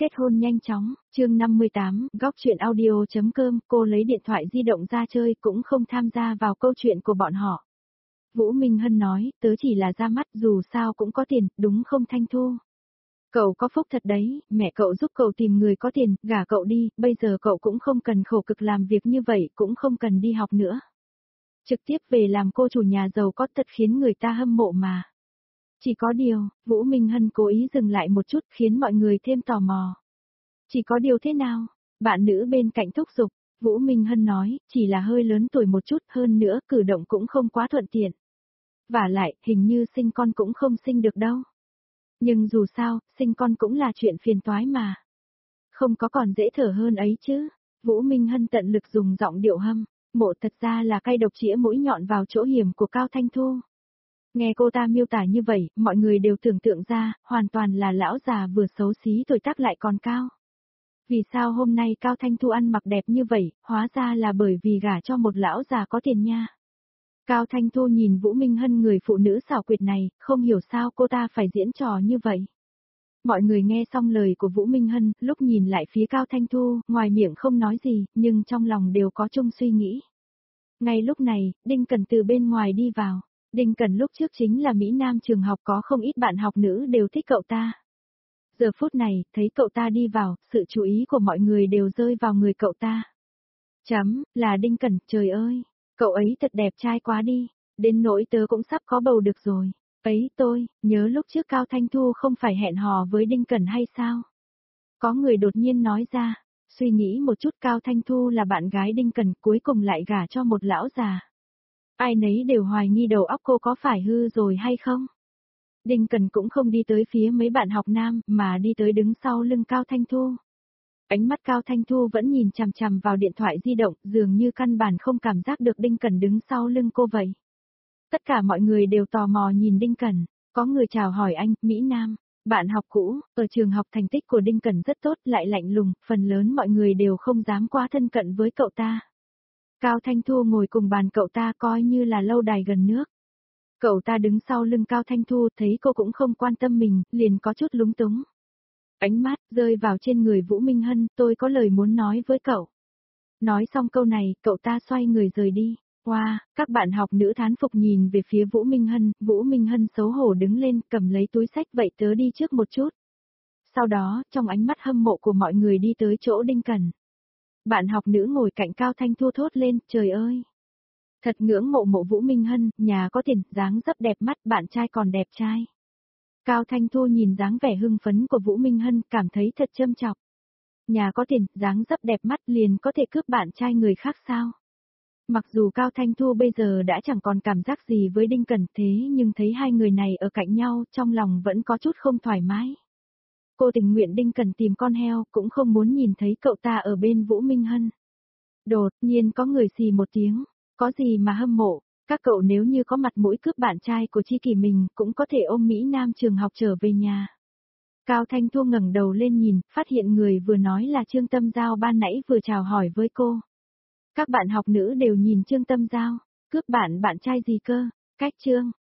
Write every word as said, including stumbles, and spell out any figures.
kết hôn nhanh chóng, chương năm mươi tám, góc chuyện audio.com, cô lấy điện thoại di động ra chơi cũng không tham gia vào câu chuyện của bọn họ. Vũ Minh Hân nói, tớ chỉ là ra mắt dù sao cũng có tiền, đúng không Thanh Thu? Cậu có phúc thật đấy, mẹ cậu giúp cậu tìm người có tiền, gả cậu đi, bây giờ cậu cũng không cần khổ cực làm việc như vậy, cũng không cần đi học nữa. Trực tiếp về làm cô chủ nhà giàu có thật khiến người ta hâm mộ mà. Chỉ có điều, Vũ Minh Hân cố ý dừng lại một chút khiến mọi người thêm tò mò. Chỉ có điều thế nào? Bạn nữ bên cạnh thúc giục, Vũ Minh Hân nói, chỉ là hơi lớn tuổi một chút hơn nữa cử động cũng không quá thuận tiện. Vả lại, hình như sinh con cũng không sinh được đâu. Nhưng dù sao, sinh con cũng là chuyện phiền toái mà. Không có còn dễ thở hơn ấy chứ. Vũ Minh Hân tận lực dùng giọng điệu hâm, mộ thật ra là cay độc chĩa mũi nhọn vào chỗ hiểm của Cao Thanh Thu. Nghe cô ta miêu tả như vậy, mọi người đều tưởng tượng ra, hoàn toàn là lão già vừa xấu xí tuổi tác lại còn cao. Vì sao hôm nay Cao Thanh Thu ăn mặc đẹp như vậy, hóa ra là bởi vì gả cho một lão già có tiền nha. Cao Thanh Thu nhìn Vũ Minh Hân người phụ nữ xảo quyệt này, không hiểu sao cô ta phải diễn trò như vậy. Mọi người nghe xong lời của Vũ Minh Hân, lúc nhìn lại phía Cao Thanh Thu, ngoài miệng không nói gì, nhưng trong lòng đều có chung suy nghĩ. Ngay lúc này, Đinh Cẩn từ bên ngoài đi vào. Đinh Cẩn lúc trước chính là Mỹ Nam trường học có không ít bạn học nữ đều thích cậu ta. Giờ phút này, thấy cậu ta đi vào, sự chú ý của mọi người đều rơi vào người cậu ta. Chấm, là Đinh Cẩn, trời ơi, cậu ấy thật đẹp trai quá đi, đến nỗi tớ cũng sắp có bầu được rồi. Ấy tôi, nhớ lúc trước Cao Thanh Thu không phải hẹn hò với Đinh Cẩn hay sao? Có người đột nhiên nói ra, suy nghĩ một chút Cao Thanh Thu là bạn gái Đinh Cẩn cuối cùng lại gả cho một lão già. Ai nấy đều hoài nghi đầu óc cô có phải hư rồi hay không? Đinh Cẩn cũng không đi tới phía mấy bạn học nam mà đi tới đứng sau lưng Cao Thanh Thu. Ánh mắt Cao Thanh Thu vẫn nhìn chằm chằm vào điện thoại di động, dường như căn bản không cảm giác được Đinh Cẩn đứng sau lưng cô vậy. Tất cả mọi người đều tò mò nhìn Đinh Cẩn, có người chào hỏi anh, Mỹ Nam, bạn học cũ, ở trường học thành tích của Đinh Cẩn rất tốt lại lạnh lùng, phần lớn mọi người đều không dám quá thân cận với cậu ta. Cao Thanh Thu ngồi cùng bàn cậu ta coi như là lâu đài gần nước. Cậu ta đứng sau lưng Cao Thanh Thu thấy cô cũng không quan tâm mình, liền có chút lúng túng. Ánh mắt rơi vào trên người Vũ Minh Hân, tôi có lời muốn nói với cậu. Nói xong câu này, cậu ta xoay người rời đi. Wow, các bạn học nữ thán phục nhìn về phía Vũ Minh Hân, Vũ Minh Hân xấu hổ đứng lên cầm lấy túi xách vậy tớ đi trước một chút. Sau đó, trong ánh mắt hâm mộ của mọi người đi tới chỗ Đinh Cẩn. Bạn học nữ ngồi cạnh Cao Thanh Thu thốt lên, trời ơi. Thật ngưỡng mộ mộ Vũ Minh Hân, nhà có tiền, dáng dấp đẹp mắt, bạn trai còn đẹp trai. Cao Thanh Thu nhìn dáng vẻ hưng phấn của Vũ Minh Hân, cảm thấy thật châm chọc. Nhà có tiền, dáng dấp đẹp mắt liền có thể cướp bạn trai người khác sao? Mặc dù Cao Thanh Thu bây giờ đã chẳng còn cảm giác gì với Đinh Cẩn thế nhưng thấy hai người này ở cạnh nhau trong lòng vẫn có chút không thoải mái. Cô tình nguyện Đinh Cẩn tìm con heo cũng không muốn nhìn thấy cậu ta ở bên Vũ Minh Hân. Đột nhiên có người xì một tiếng, có gì mà hâm mộ, các cậu nếu như có mặt mũi cướp bạn trai của Chi Kỷ mình cũng có thể ôm Mỹ Nam trường học trở về nhà. Cao Thanh Thu ngẩng đầu lên nhìn, phát hiện người vừa nói là Trương Tâm Giao ban nãy vừa chào hỏi với cô. Các bạn học nữ đều nhìn Trương Tâm Giao, cướp bạn bạn trai gì cơ, cách Trương,